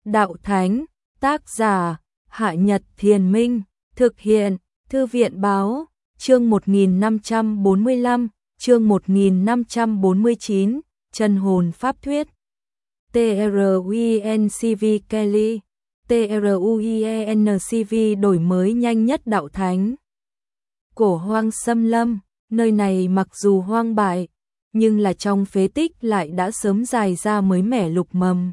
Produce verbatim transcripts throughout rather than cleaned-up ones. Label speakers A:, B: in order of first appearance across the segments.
A: Đạo Thánh, tác giả, Hạ Nhật Thiền Minh, thực hiện, Thư viện Báo, chương một nghìn năm trăm bốn mươi lăm, chương một nghìn năm trăm bốn mươi chín, Chân hồn pháp thuyết. tê rờ u en xê vê Kelly, tê rờ u en xê vê đổi mới nhanh nhất Đạo Thánh. Cổ hoang xâm lâm, nơi này mặc dù hoang bại, nhưng là trong phế tích lại đã sớm dài ra mới mẻ lục mầm.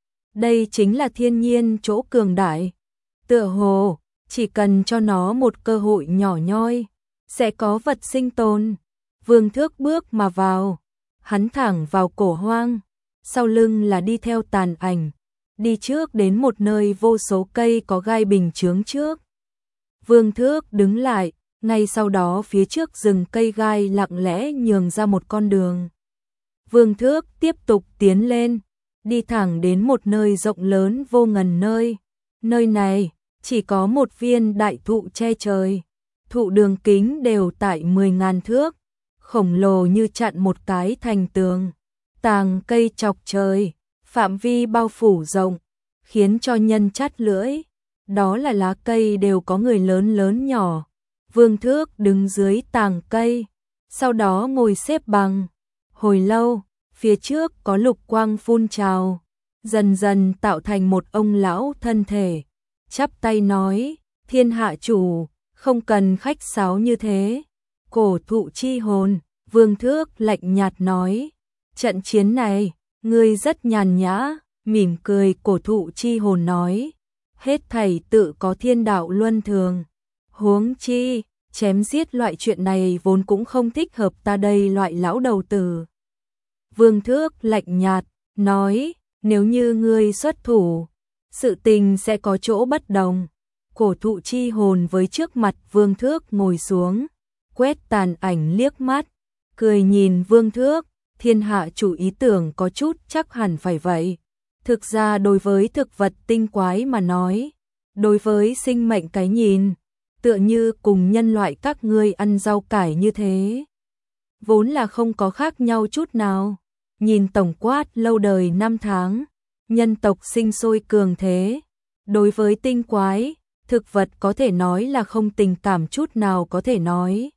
A: Đây chính là thiên nhiên chỗ cường đại. Tựa hồ, chỉ cần cho nó một cơ hội nhỏ nhoi, sẽ có vật sinh tồn. Vương Thước bước mà vào, hắn thẳng vào cổ hoang, sau lưng là đi theo Tàn Ảnh, đi trước đến một nơi vô số cây có gai bình chướng trước. Vương Thước đứng lại, ngay sau đó phía trước rừng cây gai lặng lẽ nhường ra một con đường. Vương Thước tiếp tục tiến lên, đi thẳng đến một nơi rộng lớn vô ngần nơi. Nơi này chỉ có một viên đại thụ che trời, thụ đường kính đều tại mười ngàn thước, khổng lồ như chặn một cái thành tường. Tàng cây chọc trời, phạm vi bao phủ rộng, khiến cho nhân chát lưỡi. Đó là lá cây đều có người lớn lớn nhỏ. Vương Thước đứng dưới tàng cây, sau đó ngồi xếp bằng. Hồi lâu, phía trước có lục quang phun trào, dần dần tạo thành một ông lão thân thể, chắp tay nói: "Thiên hạ chủ, không cần khách sáo như thế." Cổ thụ chi hồn, Vương Thước lạnh nhạt nói: "Trận chiến này, ngươi rất nhàn nhã." Mỉm cười, cổ thụ chi hồn nói: "Hết thảy tự có thiên đạo luân thường. Huống chi, chém giết loại chuyện này vốn cũng không thích hợp ta đây loại lão đầu tử." Vương Thước lạnh nhạt nói: "Nếu như ngươi xuất thủ, sự tình sẽ có chỗ bất đồng." Cổ thụ chi hồn với trước mặt Vương Thước ngồi xuống, quét Tàn Ảnh liếc mắt, cười nhìn Vương Thước: "Thiên hạ chủ ý tưởng có chút chắc hẳn phải vậy. Thực ra đối với thực vật tinh quái mà nói, đối với sinh mệnh cái nhìn, tựa như cùng nhân loại các ngươi ăn rau cải như thế, vốn là không có khác nhau chút nào. Nhìn tổng quát lâu đời năm tháng, nhân tộc sinh sôi cường thế. Đối với tinh quái, thực vật có thể nói là không tình cảm chút nào có thể nói.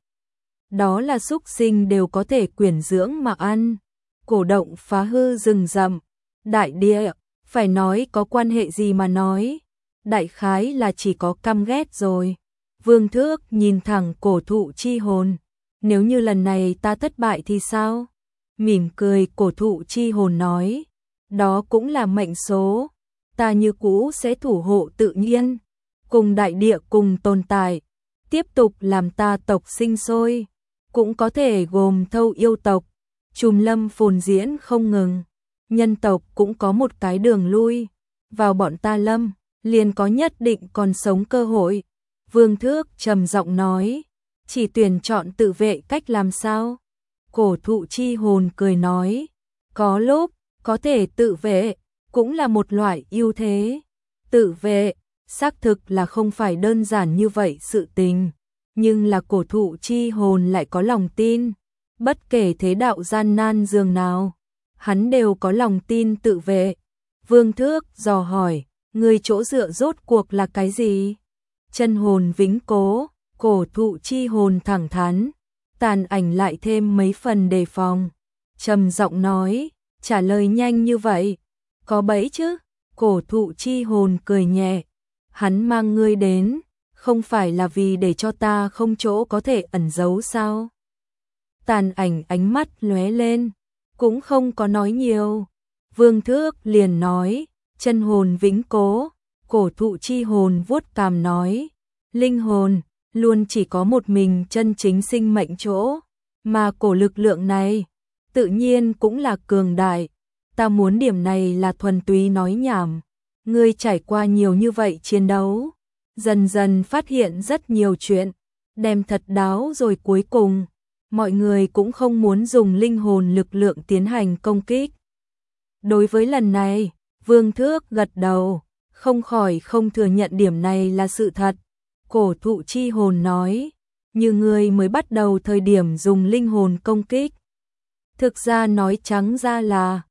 A: Đó là súc sinh đều có thể quyển dưỡng mà ăn. Cổ động phá hư rừng rậm, đại địa, phải nói có quan hệ gì mà nói. Đại khái là chỉ có căm ghét rồi." Vương Thước nhìn thẳng cổ thụ chi hồn: "Nếu như lần này ta thất bại thì sao?" Mỉm cười, cổ thụ chi hồn nói: "Đó cũng là mệnh số. Ta như cũ sẽ thủ hộ tự nhiên, cùng đại địa cùng tồn tại, tiếp tục làm ta tộc sinh sôi, cũng có thể gồm thâu yêu tộc, trùm lâm phồn diễn không ngừng. Nhân tộc cũng có một cái đường lui, vào bọn ta lâm, liền có nhất định còn sống cơ hội." Vương Thước trầm giọng nói: "Chỉ tuyển chọn tự vệ cách làm sao?" Cổ thụ chi hồn cười nói: "Có lúc, có thể tự vệ, cũng là một loại ưu thế. Tự vệ, xác thực là không phải đơn giản như vậy sự tình, nhưng là cổ thụ chi hồn lại có lòng tin. Bất kể thế đạo gian nan dường nào, hắn đều có lòng tin tự vệ." Vương Thước dò hỏi: "Ngươi chỗ dựa rốt cuộc là cái gì?" "Chân hồn vĩnh cố." Cổ thụ chi hồn thẳng thắn. Tàn Ảnh lại thêm mấy phần đề phòng, trầm giọng nói: "Trả lời nhanh như vậy, có bẫy chứ?" Cổ thụ chi hồn cười nhẹ: "Hắn mang ngươi đến, không phải là vì để cho ta không chỗ có thể ẩn giấu sao?" Tàn Ảnh ánh mắt lóe lên, cũng không có nói nhiều. Vương Thước liền nói: "Chân hồn vĩnh cố." Cổ thụ chi hồn vuốt cằm nói: "Linh hồn luôn chỉ có một mình chân chính sinh mệnh chỗ, mà cổ lực lượng này tự nhiên cũng là cường đại. Ta muốn điểm này là thuần túy nói nhảm. Ngươi trải qua nhiều như vậy chiến đấu, dần dần phát hiện rất nhiều chuyện, đem thật đáo rồi cuối cùng, mọi người cũng không muốn dùng linh hồn lực lượng tiến hành công kích." Đối với lần này, Vương Thước gật đầu, không khỏi không thừa nhận điểm này là sự thật. Cổ thụ chi hồn nói: "Như ngươi mới bắt đầu thời điểm dùng linh hồn công kích. Thực ra nói trắng ra là,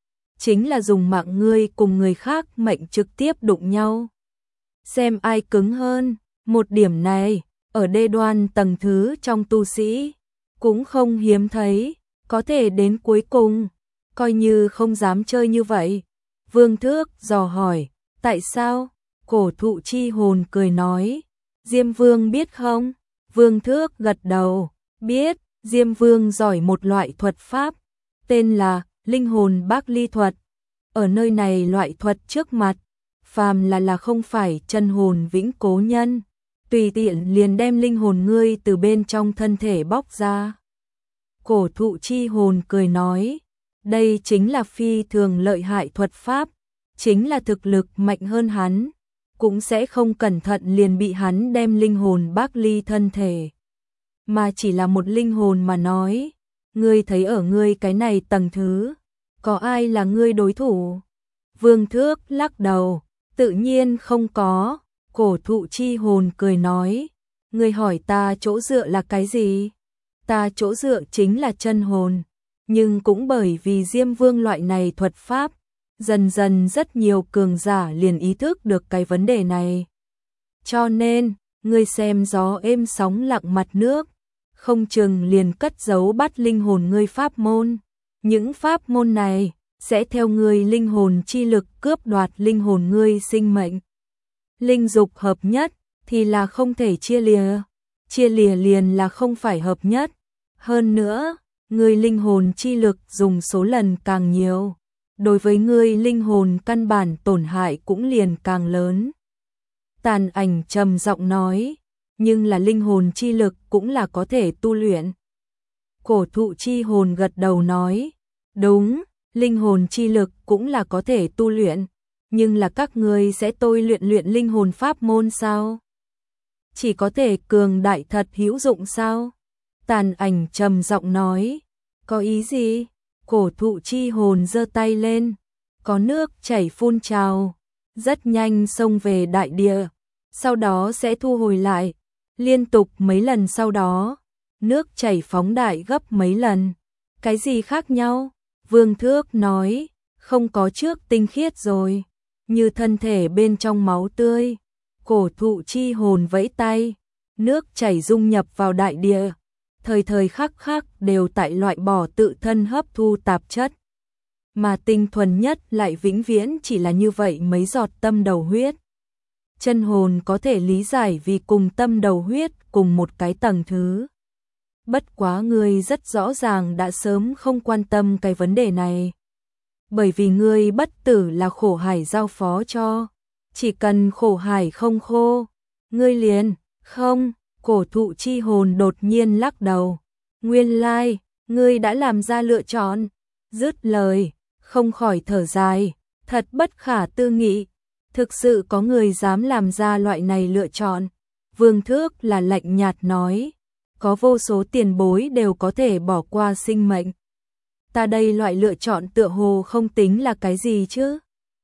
A: chính là dùng mạng ngươi cùng người khác mệnh trực tiếp đụng nhau. Xem ai cứng hơn, một điểm này, ở đê đoan tầng thứ trong tu sĩ, cũng không hiếm thấy, có thể đến cuối cùng, coi như không dám chơi như vậy. Vương Thước dò hỏi, tại sao? Cổ thụ chi hồn cười nói, Diêm Vương biết không? Vương Thước gật đầu, biết, Diêm Vương giỏi một loại thuật pháp, tên là linh hồn bác ly thuật. Ở nơi này loại thuật trước mặt, phàm là là không phải chân hồn vĩnh cố nhân, tùy tiện liền đem linh hồn ngươi từ bên trong thân thể bóc ra. Cổ thụ chi hồn cười nói, đây chính là phi thường lợi hại thuật pháp, chính là thực lực mạnh hơn hắn, cũng sẽ không cẩn thận liền bị hắn đem linh hồn bác ly thân thể. Mà chỉ là một linh hồn mà nói, ngươi thấy ở ngươi cái này tầng thứ, có ai là ngươi đối thủ? Vương Thước lắc đầu, tự nhiên không có. Cổ thụ chi hồn cười nói, ngươi hỏi ta chỗ dựa là cái gì? Ta chỗ dựa chính là chân hồn, nhưng cũng bởi vì Diêm Vương loại này thuật pháp, dần dần rất nhiều cường giả liền ý thức được cái vấn đề này. Cho nên, ngươi xem gió êm sóng lặng mặt nước, không chừng liền cất giấu bắt linh hồn ngươi pháp môn. Những pháp môn này sẽ theo ngươi linh hồn chi lực cướp đoạt linh hồn ngươi sinh mệnh. Linh dục hợp nhất thì là không thể chia lìa, chia lìa liền là không phải hợp nhất. Hơn nữa, ngươi linh hồn chi lực dùng số lần càng nhiều, đối với ngươi linh hồn căn bản tổn hại cũng liền càng lớn. Tàn Ảnh trầm giọng nói, nhưng là linh hồn chi lực cũng là có thể tu luyện. Cổ thụ chi hồn gật đầu nói, đúng, linh hồn chi lực cũng là có thể tu luyện, nhưng là các ngươi sẽ tôi luyện luyện linh hồn pháp môn sao? Chỉ có thể cường đại thật hữu dụng sao? Tàn Ảnh trầm giọng nói, có ý gì? Cổ thụ chi hồn giơ tay lên, có nước chảy phun trào, rất nhanh xông về đại địa, sau đó sẽ thu hồi lại, liên tục mấy lần sau đó, nước chảy phóng đại gấp mấy lần. Cái gì khác nhau? Vương Thước nói, không có trước tinh khiết rồi, như thân thể bên trong máu tươi. Cổ thụ chi hồn vẫy tay, nước chảy dung nhập vào đại địa, thời thời khắc khắc đều tại loại bỏ tự thân hấp thu tạp chất. Mà tinh thuần nhất lại vĩnh viễn chỉ là như vậy mấy giọt tâm đầu huyết. Chân hồn có thể lý giải vì cùng tâm đầu huyết cùng một cái tầng thứ. Bất quá ngươi rất rõ ràng đã sớm không quan tâm cái vấn đề này. Bởi vì ngươi bất tử là khổ hải giao phó cho. Chỉ cần khổ hải không khô, ngươi liền, không, cổ thụ chi hồn đột nhiên lắc đầu. Nguyên lai, ngươi đã làm ra lựa chọn. Dứt lời, không khỏi thở dài, thật bất khả tư nghị. Thực sự có người dám làm ra loại này lựa chọn. Vương Thước là lạnh nhạt nói, có vô số tiền bối đều có thể bỏ qua sinh mệnh. Ta đây loại lựa chọn tựa hồ không tính là cái gì chứ?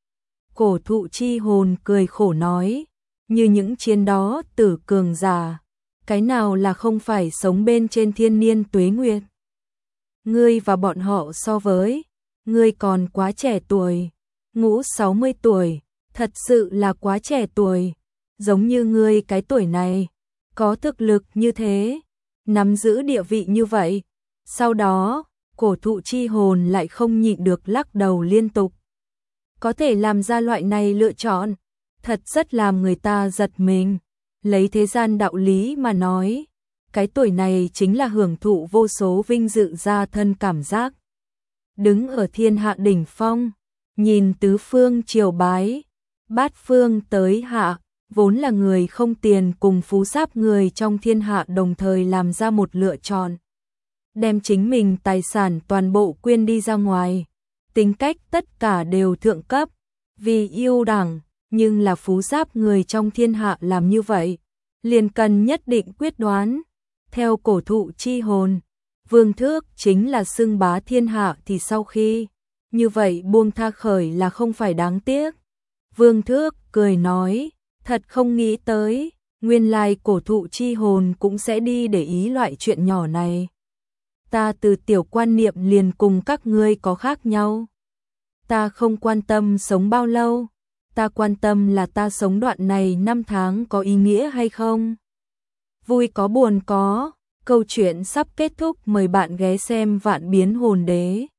A: Cổ thụ chi hồn cười khổ nói, như những chiến đó tử cường giả, cái nào là không phải sống bên trên thiên niên tuế nguyệt. Ngươi và bọn họ so với, ngươi còn quá trẻ tuổi, ngũ sáu mươi tuổi, thật sự là quá trẻ tuổi, giống như ngươi cái tuổi này, có thực lực như thế, nắm giữ địa vị như vậy. Sau đó, cổ thụ chi hồn lại không nhịn được lắc đầu liên tục. Có thể làm ra loại này lựa chọn, thật rất làm người ta giật mình. Lấy thế gian đạo lý mà nói, cái tuổi này chính là hưởng thụ vô số vinh dự gia thân cảm giác. Đứng ở thiên hạ đỉnh phong, nhìn tứ phương triều bái, bát phương tới hạ, vốn là người không tiền cùng phú sáp người trong thiên hạ đồng thời làm ra một lựa chọn. Đem chính mình tài sản toàn bộ quyên đi ra ngoài, tính cách tất cả đều thượng cấp, vì yêu đảng, nhưng là phú giáp người trong thiên hạ làm như vậy, liền cần nhất định quyết đoán. Theo cổ thụ chi hồn, Vương Thước chính là xưng bá thiên hạ thì sau khi, như vậy buông tha khởi là không phải đáng tiếc. Vương Thước cười nói, thật không nghĩ tới, nguyên lai cổ thụ chi hồn cũng sẽ đi để ý loại chuyện nhỏ này. Ta từ tiểu quan niệm liền cùng các ngươi có khác nhau. Ta không quan tâm sống bao lâu, ta quan tâm là ta sống đoạn này năm tháng có ý nghĩa hay không. Vui có buồn có, câu chuyện sắp kết thúc, mời bạn ghé xem Vạn Biến Hồn Đế.